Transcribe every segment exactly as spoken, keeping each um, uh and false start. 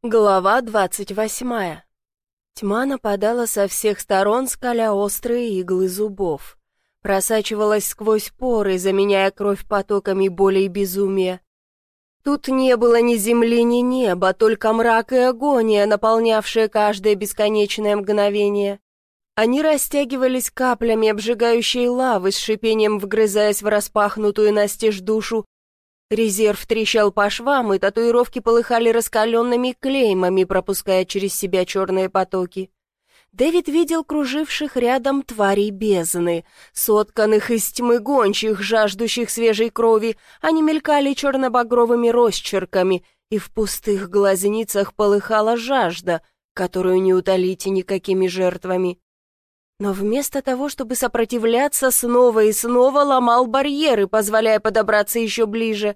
Глава двадцать восьмая. Тьма нападала со всех сторон, скаля острые иглы зубов. Просачивалась сквозь поры, заменяя кровь потоками боли и безумия. Тут не было ни земли, ни неба, только мрак и агония, наполнявшие каждое бесконечное мгновение. Они растягивались каплями обжигающей лавы, с шипением вгрызаясь в распахнутую настежь душу. Резерв трещал по швам, и татуировки полыхали раскаленными клеймами, пропуская через себя черные потоки. Дэвид видел круживших рядом тварей бездны, сотканных из тьмы гончих, жаждущих свежей крови. Они мелькали черно-багровыми росчерками, и в пустых глазницах полыхала жажда, которую не утолить никакими жертвами. Но вместо того, чтобы сопротивляться, снова и снова ломал барьеры, позволяя подобраться еще ближе.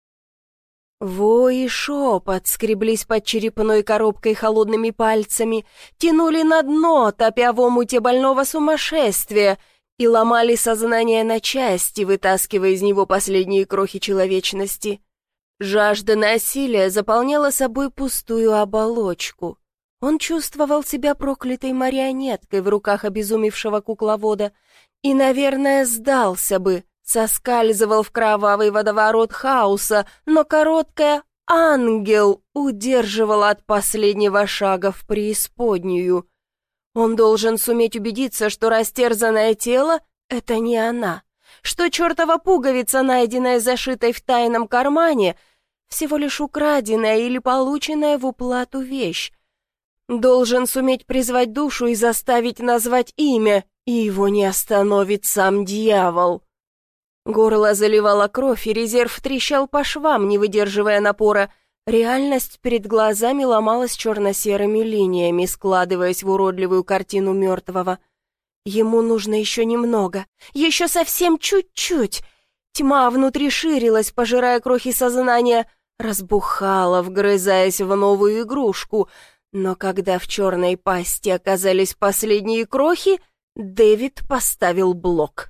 Вой и шепот скреблись под черепной коробкой холодными пальцами, тянули на дно, топя в омуте больного сумасшествия, и ломали сознание на части, вытаскивая из него последние крохи человечности. Жажда насилия заполняла собой пустую оболочку. Он чувствовал себя проклятой марионеткой в руках обезумевшего кукловода и, наверное, сдался бы, соскальзывал в кровавый водоворот хаоса, но короткая «ангел» удерживала от последнего шага в преисподнюю. Он должен суметь убедиться, что растерзанное тело — это не она, что чертова пуговица, найденная зашитой в тайном кармане, всего лишь украденная или полученная в уплату вещь. Должен суметь призвать душу и заставить назвать имя, и его не остановит сам дьявол. Горло заливало кровь, и резерв трещал по швам, не выдерживая напора. Реальность перед глазами ломалась черно-серыми линиями, складываясь в уродливую картину мертвого. Ему нужно еще немного, еще совсем чуть-чуть. Тьма внутри ширилась, пожирая крохи сознания, разбухала, вгрызаясь в новую игрушку. Но когда в черной пасти оказались последние крохи, Дэвид поставил блок.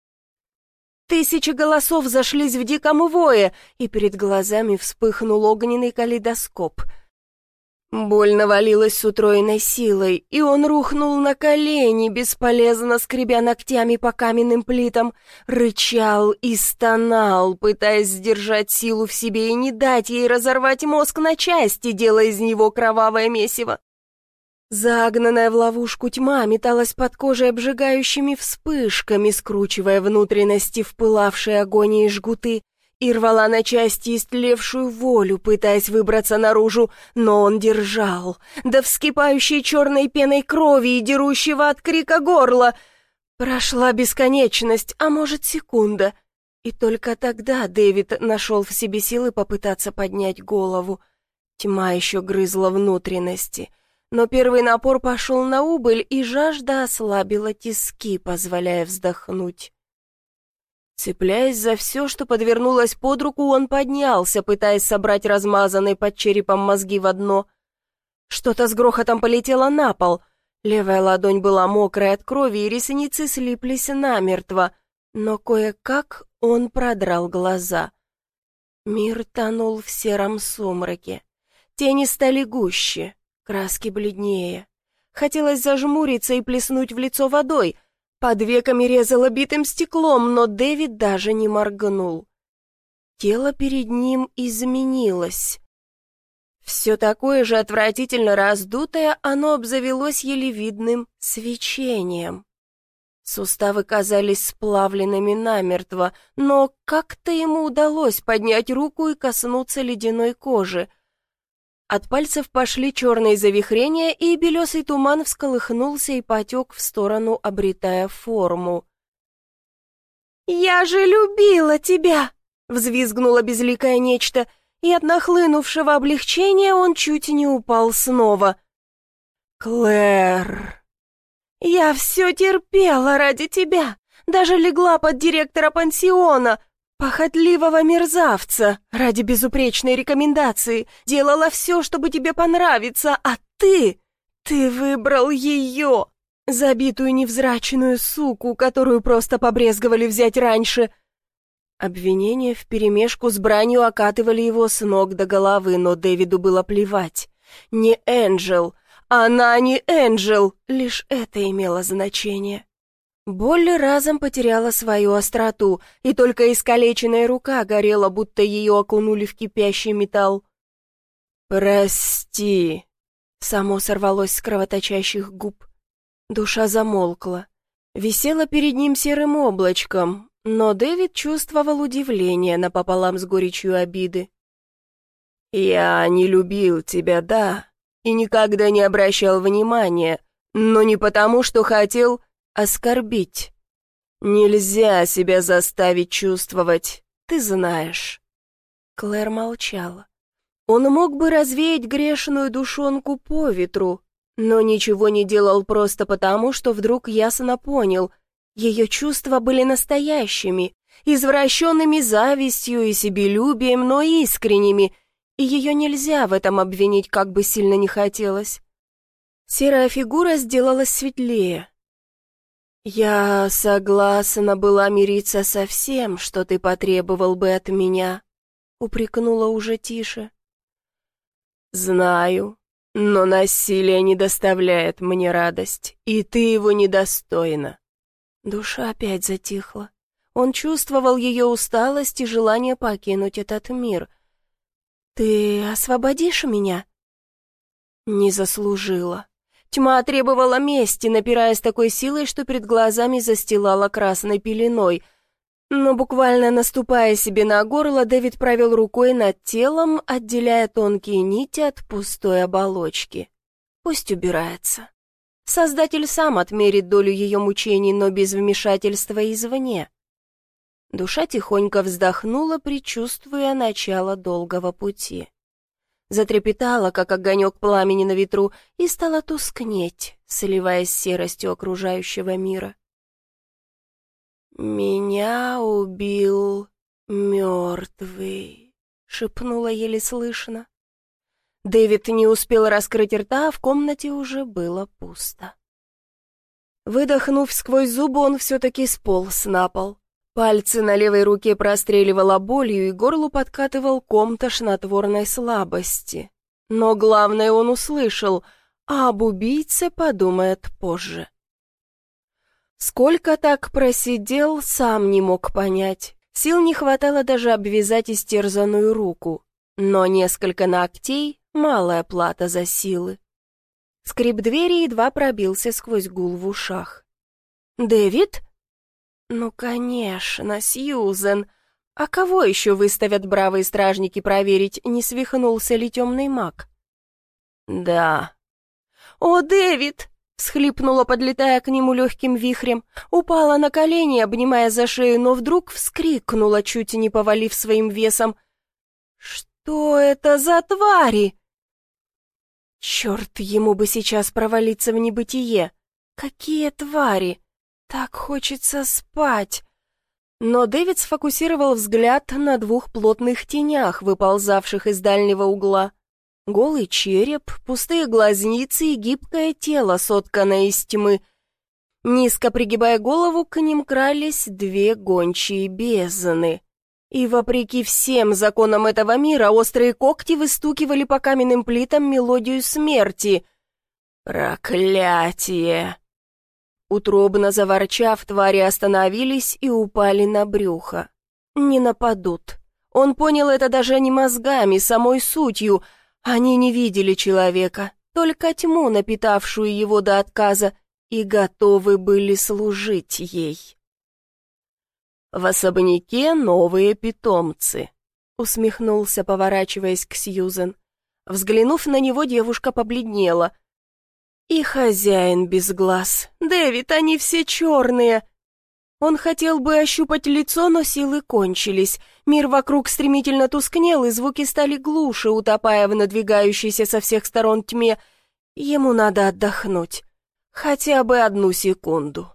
Тысячи голосов зашлись в диком вое, и перед глазами вспыхнул огненный калейдоскоп. Боль навалилась с утроенной силой, и он рухнул на колени, бесполезно скребя ногтями по каменным плитам, рычал и стонал, пытаясь сдержать силу в себе и не дать ей разорвать мозг на части, делая из него кровавое месиво. Загнанная в ловушку тьма металась под кожей обжигающими вспышками, скручивая внутренности в пылавшие агонии жгуты, и рвала на части истлевшую волю, пытаясь выбраться наружу, но он держал, до вскипающей черной пеной крови и дерущего от крика горла. Прошла бесконечность, а может, секунда, и только тогда Дэвид нашел в себе силы попытаться поднять голову. Тьма еще грызла внутренности, но первый напор пошел на убыль, и жажда ослабила тиски, позволяя вздохнуть. Цепляясь за все, что подвернулось под руку, он поднялся, пытаясь собрать размазанные под черепом мозги в одно. Что-то с грохотом полетело на пол. Левая ладонь была мокрая от крови, и ресницы слиплись намертво. Но кое-как он продрал глаза. Мир тонул в сером сумраке. Тени стали гуще, краски бледнее. Хотелось зажмуриться и плеснуть в лицо водой. Под веками резало битым стеклом, но Дэвид даже не моргнул. Тело перед ним изменилось. Все такое же отвратительно раздутое, оно обзавелось еле видным свечением. Суставы казались сплавленными намертво, но как-то ему удалось поднять руку и коснуться ледяной кожи. От пальцев пошли черные завихрения, и белесый туман всколыхнулся и потек в сторону, обретая форму. «Я же любила тебя!» — взвизгнуло безликое нечто, и от нахлынувшего облегчения он чуть не упал снова. «Клэр!» «Я все терпела ради тебя, даже легла под директора пансиона, похотливого мерзавца, ради безупречной рекомендации, делала все, чтобы тебе понравиться, а ты, ты выбрал ее, забитую невзрачную суку, которую просто побрезговали взять раньше». Обвинения вперемешку с бранью окатывали его с ног до головы, но Дэвиду было плевать. Не Энджел. Она не Энджел. Лишь это имело значение. Боль разом потеряла свою остроту, и только искалеченная рука горела, будто ее окунули в кипящий металл. «Прости», — само сорвалось с кровоточащих губ. Душа замолкла. Висела перед ним серым облачком, но Дэвид чувствовал удивление напополам с горечью обиды. «Я не любил тебя, да, и никогда не обращал внимания, но не потому, что хотел оскорбить. Нельзя себя заставить чувствовать, ты знаешь». Клэр молчала. Он мог бы развеять грешную душонку по ветру, но ничего не делал просто потому, что вдруг ясно понял, ее чувства были настоящими, извращенными завистью и себелюбием, но искренними, и ее нельзя в этом обвинить, как бы сильно не хотелось. Серая фигура сделалась светлее. «Я согласна была мириться со всем, что ты потребовал бы от меня», — упрекнула уже тише. «Знаю, но насилие не доставляет мне радость, и ты его недостойна». Душа опять затихла. Он чувствовал ее усталость и желание покинуть этот мир. «Ты освободишь меня?» Не заслужила. Тьма требовала мести, напирая с такой силой, что перед глазами застилала красной пеленой. Но буквально наступая себе на горло, Дэвид провел рукой над телом, отделяя тонкие нити от пустой оболочки. Пусть убирается. Создатель сам отмерит долю ее мучений, но без вмешательства извне. Душа тихонько вздохнула, предчувствуя начало долгого пути. Затрепетала, как огонек пламени на ветру, и стала тускнеть, сливаясь с серостью окружающего мира. «Меня убил мертвый», — шепнула еле слышно. Дэвид не успел раскрыть рта, а в комнате уже было пусто. Выдохнув сквозь зубы, он все-таки сполз на пол. Пальцы на левой руке простреливало болью, и горлу подкатывал ком тошнотворной слабости. Но главное он услышал, а об убийце подумает позже. Сколько так просидел, сам не мог понять. Сил не хватало даже обвязать истерзанную руку. Но несколько ногтей — малая плата за силы. Скрип двери едва пробился сквозь гул в ушах. «Дэвид?» «Ну, конечно, Сьюзен. А кого еще выставят бравые стражники проверить, не свихнулся ли темный маг?» «Да». «О, Дэвид!» — всхлипнула, подлетая к нему легким вихрем, упала на колени, обнимая за шею, но вдруг вскрикнула, чуть не повалив своим весом. «Что это за твари?» Черт, ему бы сейчас провалиться в небытие. Какие твари! Так хочется спать. Но Дэвид сфокусировал взгляд на двух плотных тенях, выползавших из дальнего угла. Голый череп, пустые глазницы и гибкое тело, сотканное из тьмы. Низко пригибая голову, к ним крались две гончие бездны. И вопреки всем законам этого мира, острые когти выстукивали по каменным плитам мелодию смерти. «Проклятие!» Утробно заворчав, твари остановились и упали на брюхо. Не нападут. Он понял это даже не мозгами, самой сутью. Они не видели человека, только тьму, напитавшую его до отказа, и готовы были служить ей. «В особняке новые питомцы», — усмехнулся, поворачиваясь к Сьюзен. Взглянув на него, девушка побледнела. «И хозяин без глаз. Дэвид, они все черные!» Он хотел бы ощупать лицо, но силы кончились. Мир вокруг стремительно тускнел, и звуки стали глуше, утопая в надвигающейся со всех сторон тьме. Ему надо отдохнуть. Хотя бы одну секунду.